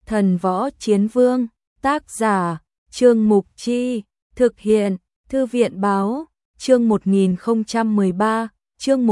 Thần Võ Chiến Vương, tác giả, Trương Mục Chi, thực hiện, Thư viện Báo, chương 1013, chương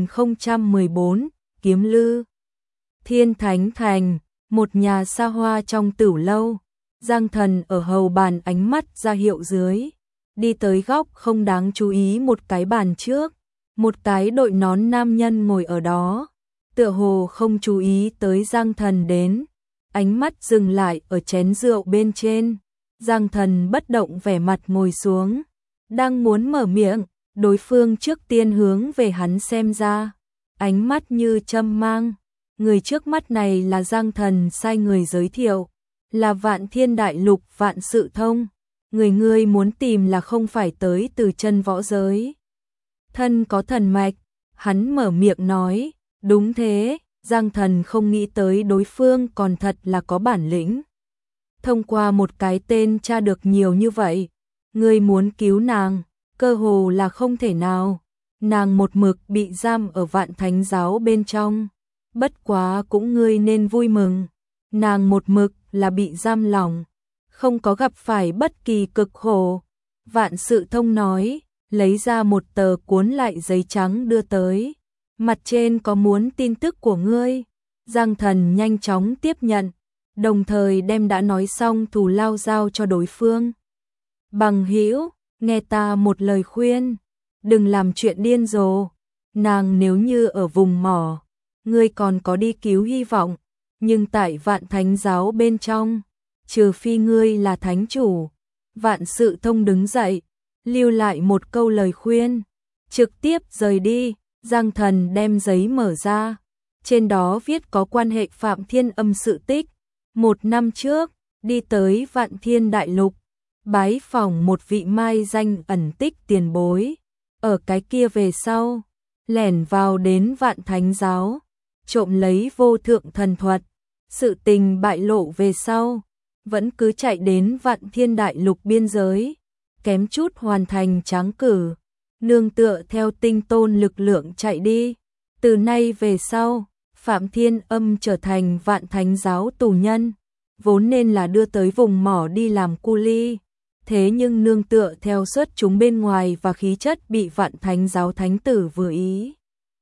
1014, Kiếm Lư. Thiên Thánh Thành, một nhà xa hoa trong tửu lâu, Giang Thần ở hầu bàn ánh mắt ra hiệu dưới, đi tới góc không đáng chú ý một cái bàn trước, một cái đội nón nam nhân ngồi ở đó, tựa hồ không chú ý tới Giang Thần đến, ánh mắt dừng lại ở chén rượu bên trên, Giang Thần bất động vẻ mặt ngồi xuống, đang muốn mở miệng, đối phương trước tiên hướng về hắn xem ra, ánh mắt như châm mang. Người trước mắt này là Giang Thần sai người giới thiệu, là Vạn Thiên Đại Lục Vạn Sự Thông, người ngươi muốn tìm là không phải tới từ chân võ giới. Thân có thần mạch, hắn mở miệng nói, đúng thế, Giang Thần không nghĩ tới đối phương còn thật là có bản lĩnh. Thông qua một cái tên tra được nhiều như vậy, ngươi muốn cứu nàng, cơ hồ là không thể nào, nàng một mực bị giam ở Vạn Thánh Giáo bên trong. Bất quá cũng ngươi nên vui mừng, nàng một mực là bị giam lỏng, không có gặp phải bất kỳ cực khổ. Vạn Sự Thông nói, lấy ra một tờ cuốn lại giấy trắng đưa tới, mặt trên có muốn tin tức của ngươi. Giang Thần nhanh chóng tiếp nhận, đồng thời đem đã nói xong thù lao giao cho đối phương. Bằng hữu, nghe ta một lời khuyên, đừng làm chuyện điên rồ, nàng nếu như ở vùng mỏ, ngươi còn có đi cứu hy vọng, nhưng tại Vạn Thánh Giáo bên trong, trừ phi ngươi là thánh chủ. Vạn Sự Thông đứng dậy, lưu lại một câu lời khuyên, trực tiếp rời đi. Giang Thần đem giấy mở ra, trên đó viết có quan hệ Phạm Thiên Âm sự tích. 1 năm trước, đi tới Vạn Thiên Đại Lục, bái phỏng một vị mai danh ẩn tích tiền bối, ở cái kia về sau, lẻn vào đến Vạn Thánh Giáo, trộm lấy vô thượng thần thuật, sự tình bại lộ về sau, vẫn cứ chạy đến Vạn Thiên Đại Lục biên giới, kém chút hoàn thành tráng cử, nương tựa theo tinh tôn lực lượng chạy đi. Từ nay về sau, Phạm Thiên Âm trở thành Vạn Thánh Giáo tù nhân, vốn nên là đưa tới vùng mỏ đi làm cu li, thế nhưng nương tựa theo xuất chúng bên ngoài và khí chất bị Vạn Thánh Giáo thánh tử vừa ý,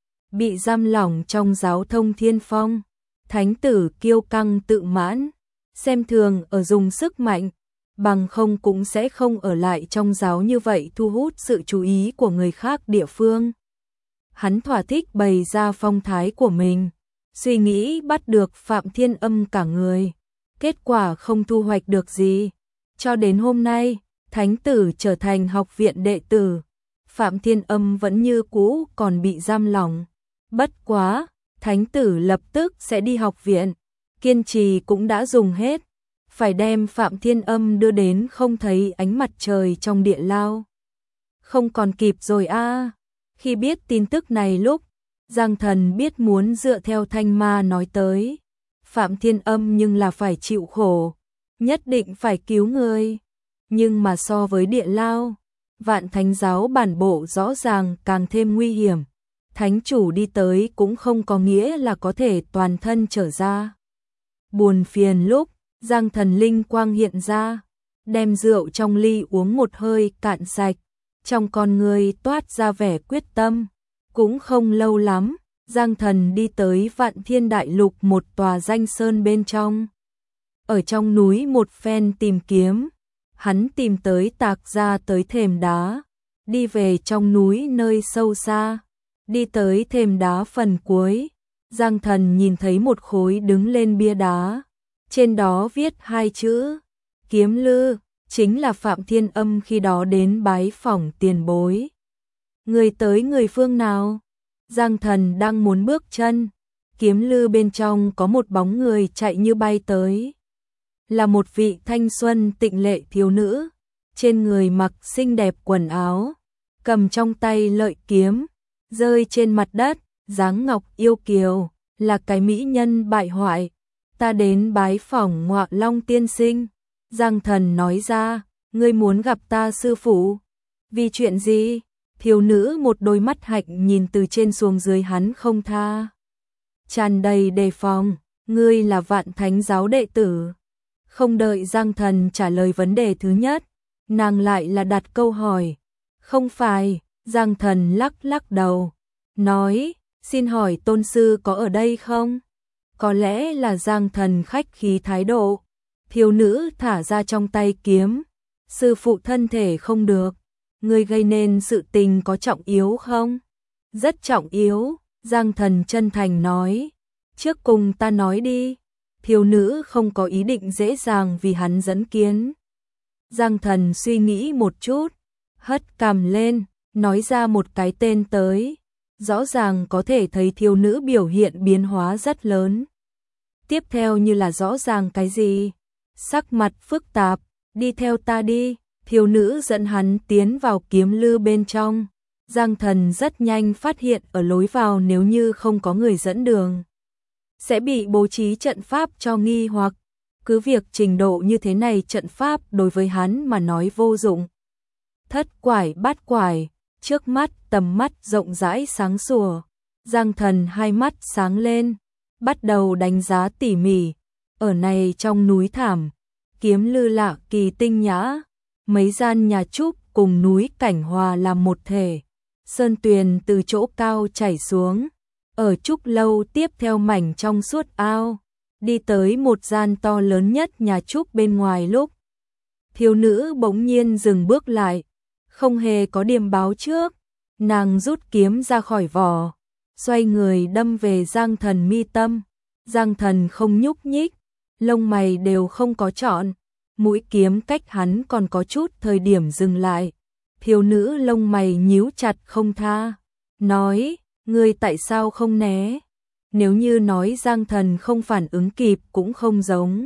bị giam lỏng trong giáo Thông Thiên Phong. Thánh tử kiêu căng tự mãn, xem thường ở dùng sức mạnh, bằng không cũng sẽ không ở lại trong giáo như vậy thu hút sự chú ý của người khác địa phương. Hắn thỏa thích bày ra phong thái của mình, suy nghĩ bắt được Phạm Thiên Âm cả người, kết quả không thu hoạch được gì. Cho đến hôm nay, thánh tử trở thành học viện đệ tử, Phạm Thiên Âm vẫn như cũ còn bị giam lỏng. Bất quá, thánh tử lập tức sẽ đi học viện, kiên trì cũng đã dùng hết, phải đem Phạm Thiên Âm đưa đến không thấy ánh mặt trời trong địa lao. Không còn kịp rồi a. Khi biết tin tức này lúc, Giang Thần biết muốn dựa theo Thanh Ma nói tới, Phạm Thiên Âm nhưng là phải chịu khổ, nhất định phải cứu người. Nhưng mà so với địa lao, Vạn Thánh Giáo bản bộ rõ ràng càng thêm nguy hiểm. Thánh chủ đi tới cũng không có nghĩa là có thể toàn thân trở ra. Buồn phiền lúc, Giang Thần linh quang hiện ra, đem rượu trong ly uống một hơi cạn sạch, trong con người toát ra vẻ quyết tâm. Cũng không lâu lắm, Giang Thần đi tới Vạn Thiên Đại Lục một tòa danh sơn bên trong. Ở trong núi một phen tìm kiếm, hắn tìm tới tạc ra tới thềm đá, đi về trong núi nơi sâu xa. Đi tới thềm đá phần cuối, Giang Thần nhìn thấy một khối đứng lên bia đá, trên đó viết 2 chữ, Kiếm Lư, chính là Phạm Thiên Âm khi đó đến bái phỏng tiền bối. Người tới người phương nào? Giang Thần đang muốn bước chân, Kiếm Lư bên trong có một bóng người chạy như bay tới. Là một vị thanh xuân tịnh lệ thiếu nữ, trên người mặc xinh đẹp quần áo, cầm trong tay lợi kiếm, rơi trên mặt đất, dáng ngọc yêu kiều, là cái mỹ nhân bại hoại. Ta đến bái phỏng Ngọa Long tiên sinh. Giang Thần nói ra, ngươi muốn gặp ta sư phụ. Vì chuyện gì? Thiếu nữ một đôi mắt hạnh nhìn từ trên xuống dưới hắn không tha, tràn đầy đề phòng. Ngươi là Vạn Thánh Giáo đệ tử, Không đợi Giang Thần trả lời vấn đề thứ nhất, nàng lại là đặt câu hỏi. Không phải, Giang Thần lắc lắc đầu, nói, xin hỏi tôn sư có ở đây không? Có lẽ là Giang Thần khách khí thái độ. Thiếu nữ thả ra trong tay kiếm. Sư phụ thân thể không được. Ngươi gây nên sự tình có trọng yếu không? Rất trọng yếu, Giang Thần chân thành nói. Trước cùng ta nói đi. Thiếu nữ không có ý định dễ dàng vì hắn dẫn kiến. Giang Thần suy nghĩ một chút, hất cằm lên, nói ra một cái tên tới. Rõ ràng có thể thấy thiếu nữ biểu hiện biến hóa rất lớn. Tiếp theo như là rõ ràng cái gì? Sắc mặt phức tạp, đi theo ta đi. Thiếu nữ dẫn hắn tiến vào kiếm lư bên trong. Giang Thần rất nhanh phát hiện ở lối vào nếu như không có người dẫn đường, sẽ bị bố trí trận pháp cho nghi hoặc. Cứ việc trình độ như thế này trận pháp đối với hắn mà nói vô dụng. Thất quải bát quải, trước mắt tầm mắt rộng rãi sáng sủa. Giang Thần hai mắt sáng lên, bắt đầu đánh giá tỉ mỉ. Ở này trong núi thảm, kiếm lư lạ kỳ tinh nhã, mấy gian nhà trúc cùng núi cảnh hòa làm một thể. Sơn tuyền từ chỗ cao chảy xuống, ở trúc lâu tiếp theo mảnh trong suốt ao, đi tới một gian to lớn nhất nhà trúc bên ngoài lúc. Thiếu nữ bỗng nhiên dừng bước lại, không hề có điềm báo trước, nàng rút kiếm ra khỏi vỏ, xoay người đâm về Giang Thần mi tâm. Giang Thần không nhúc nhích, lông mày đều không có chọn, mũi kiếm cách hắn còn có chút thời điểm dừng lại. Thiếu nữ lông mày nhíu chặt không tha, nói, ngươi tại sao không né? Nếu như nói Giang Thần không phản ứng kịp cũng không giống.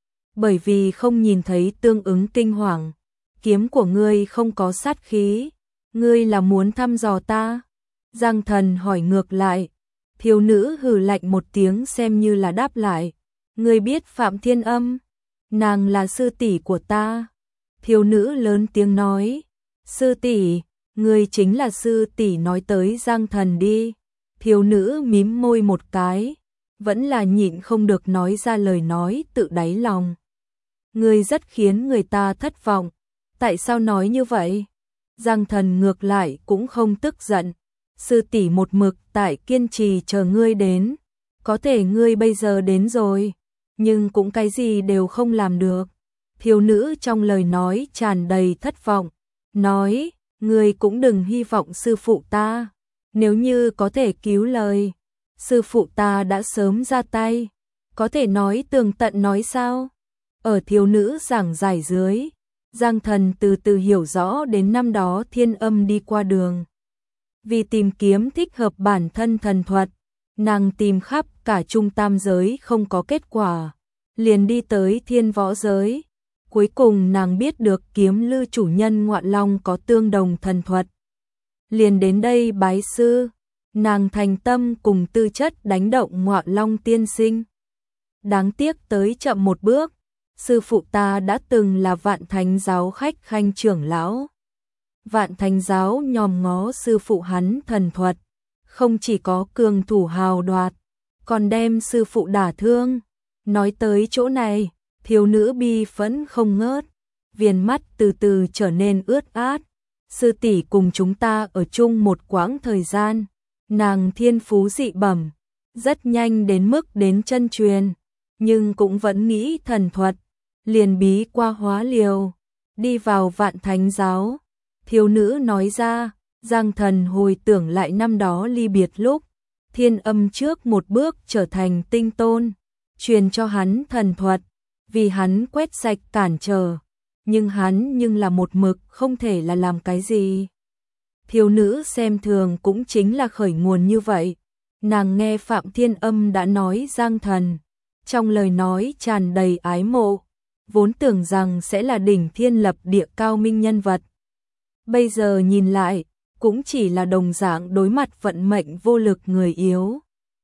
Bởi vì không nhìn thấy tương ứng kinh hoàng, kiếm của ngươi không có sát khí, ngươi là muốn thăm dò ta? Giang Thần hỏi ngược lại. Thiếu nữ hừ lạnh một tiếng xem như là đáp lại, ngươi biết Phạm Thiên Âm? Nàng là sư tỷ của ta. Thiếu nữ lớn tiếng nói, sư tỷ, ngươi chính là sư tỷ nói tới Giang Thần đi. Thiếu nữ mím môi một cái, vẫn là nhịn không được nói ra lời nói tự đáy lòng. Ngươi rất khiến người ta thất vọng, tại sao nói như vậy? Giang Thần ngược lại cũng không tức giận, sư tỷ một mực tại kiên trì chờ ngươi đến, có thể ngươi bây giờ đến rồi, nhưng cũng cái gì đều không làm được. Thiếu nữ trong lời nói tràn đầy thất vọng, nói, ngươi cũng đừng hy vọng sư phụ ta, nếu như có thể cứu lời, sư phụ ta đã sớm ra tay, có thể nói tường tận nói sao? Ở thiếu nữ giảng giải dưới, Giang Thần từ từ hiểu rõ đến năm đó Thiên Âm đi qua đường. Vì tìm kiếm thích hợp bản thân thần thuật, nàng tìm khắp cả trung tam giới không có kết quả, liền đi tới thiên võ giới. Cuối cùng nàng biết được kiếm lư chủ nhân Ngoạn Long có tương đồng thần thuật, liền đến đây bái sư. Nàng thành tâm cùng tư chất đánh động Ngoạn Long tiên sinh. Đáng tiếc tới chậm một bước, sư phụ ta đã từng là Vạn Thánh giáo khách khanh trưởng lão. Vạn Thánh giáo nhòm ngó sư phụ hắn thần thuật, không chỉ có cường thủ hào đoạt, còn đem sư phụ đả thương. Nói tới chỗ này, thiếu nữ bi phẫn không ngớt, viền mắt từ từ trở nên ướt át. Sư tỷ cùng chúng ta ở chung một quãng thời gian, nàng thiên phú dị bẩm, rất nhanh đến mức đến chân truyền, nhưng cũng vẫn nghĩ thần thuật, liền bí qua hóa liều, đi vào Vạn Thánh giáo. Thiếu nữ nói ra. Giang Thần hồi tưởng lại năm đó ly biệt lúc, Thiên Âm trước một bước trở thành tinh tôn, truyền cho hắn thần thuật, vì hắn quét sạch cản trở, nhưng hắn là một mực không thể là làm cái gì. Thiếu nữ xem thường cũng chính là khởi nguồn như vậy. Nàng nghe Phạm Thiên Âm đã nói Giang Thần, trong lời nói tràn đầy ái mộ, vốn tưởng rằng sẽ là đỉnh thiên lập địa cao minh nhân vật. Bây giờ nhìn lại, cũng chỉ là đồng dạng đối mặt vận mệnh vô lực người yếu.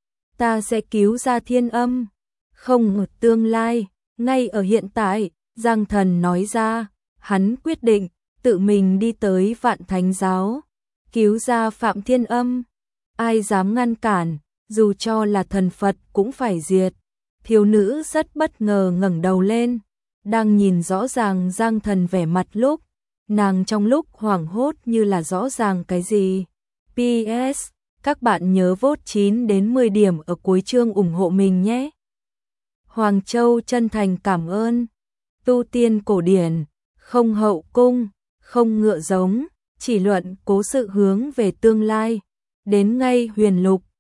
Ta sẽ cứu ra Thiên Âm, không ở tương lai, ngay ở hiện tại. Giang Thần nói ra, hắn quyết định tự mình đi tới Vạn Thánh giáo, cứu ra Phạm Thiên Âm. Ai dám ngăn cản, dù cho là thần Phật cũng phải diệt. Thiếu nữ rất bất ngờ ngẩng đầu lên, đang nhìn rõ ràng Giang Thần vẻ mặt lúc, nàng trong lúc hoảng hốt như là rõ ràng cái gì. PS, các bạn nhớ vote 9 đến 10 điểm ở cuối chương ủng hộ mình nhé. Hoàng Châu chân thành cảm ơn. Tu tiên cổ điển, không hậu cung, không ngựa giống, chỉ luận cố sự hướng về tương lai. Đến ngay huyền lục,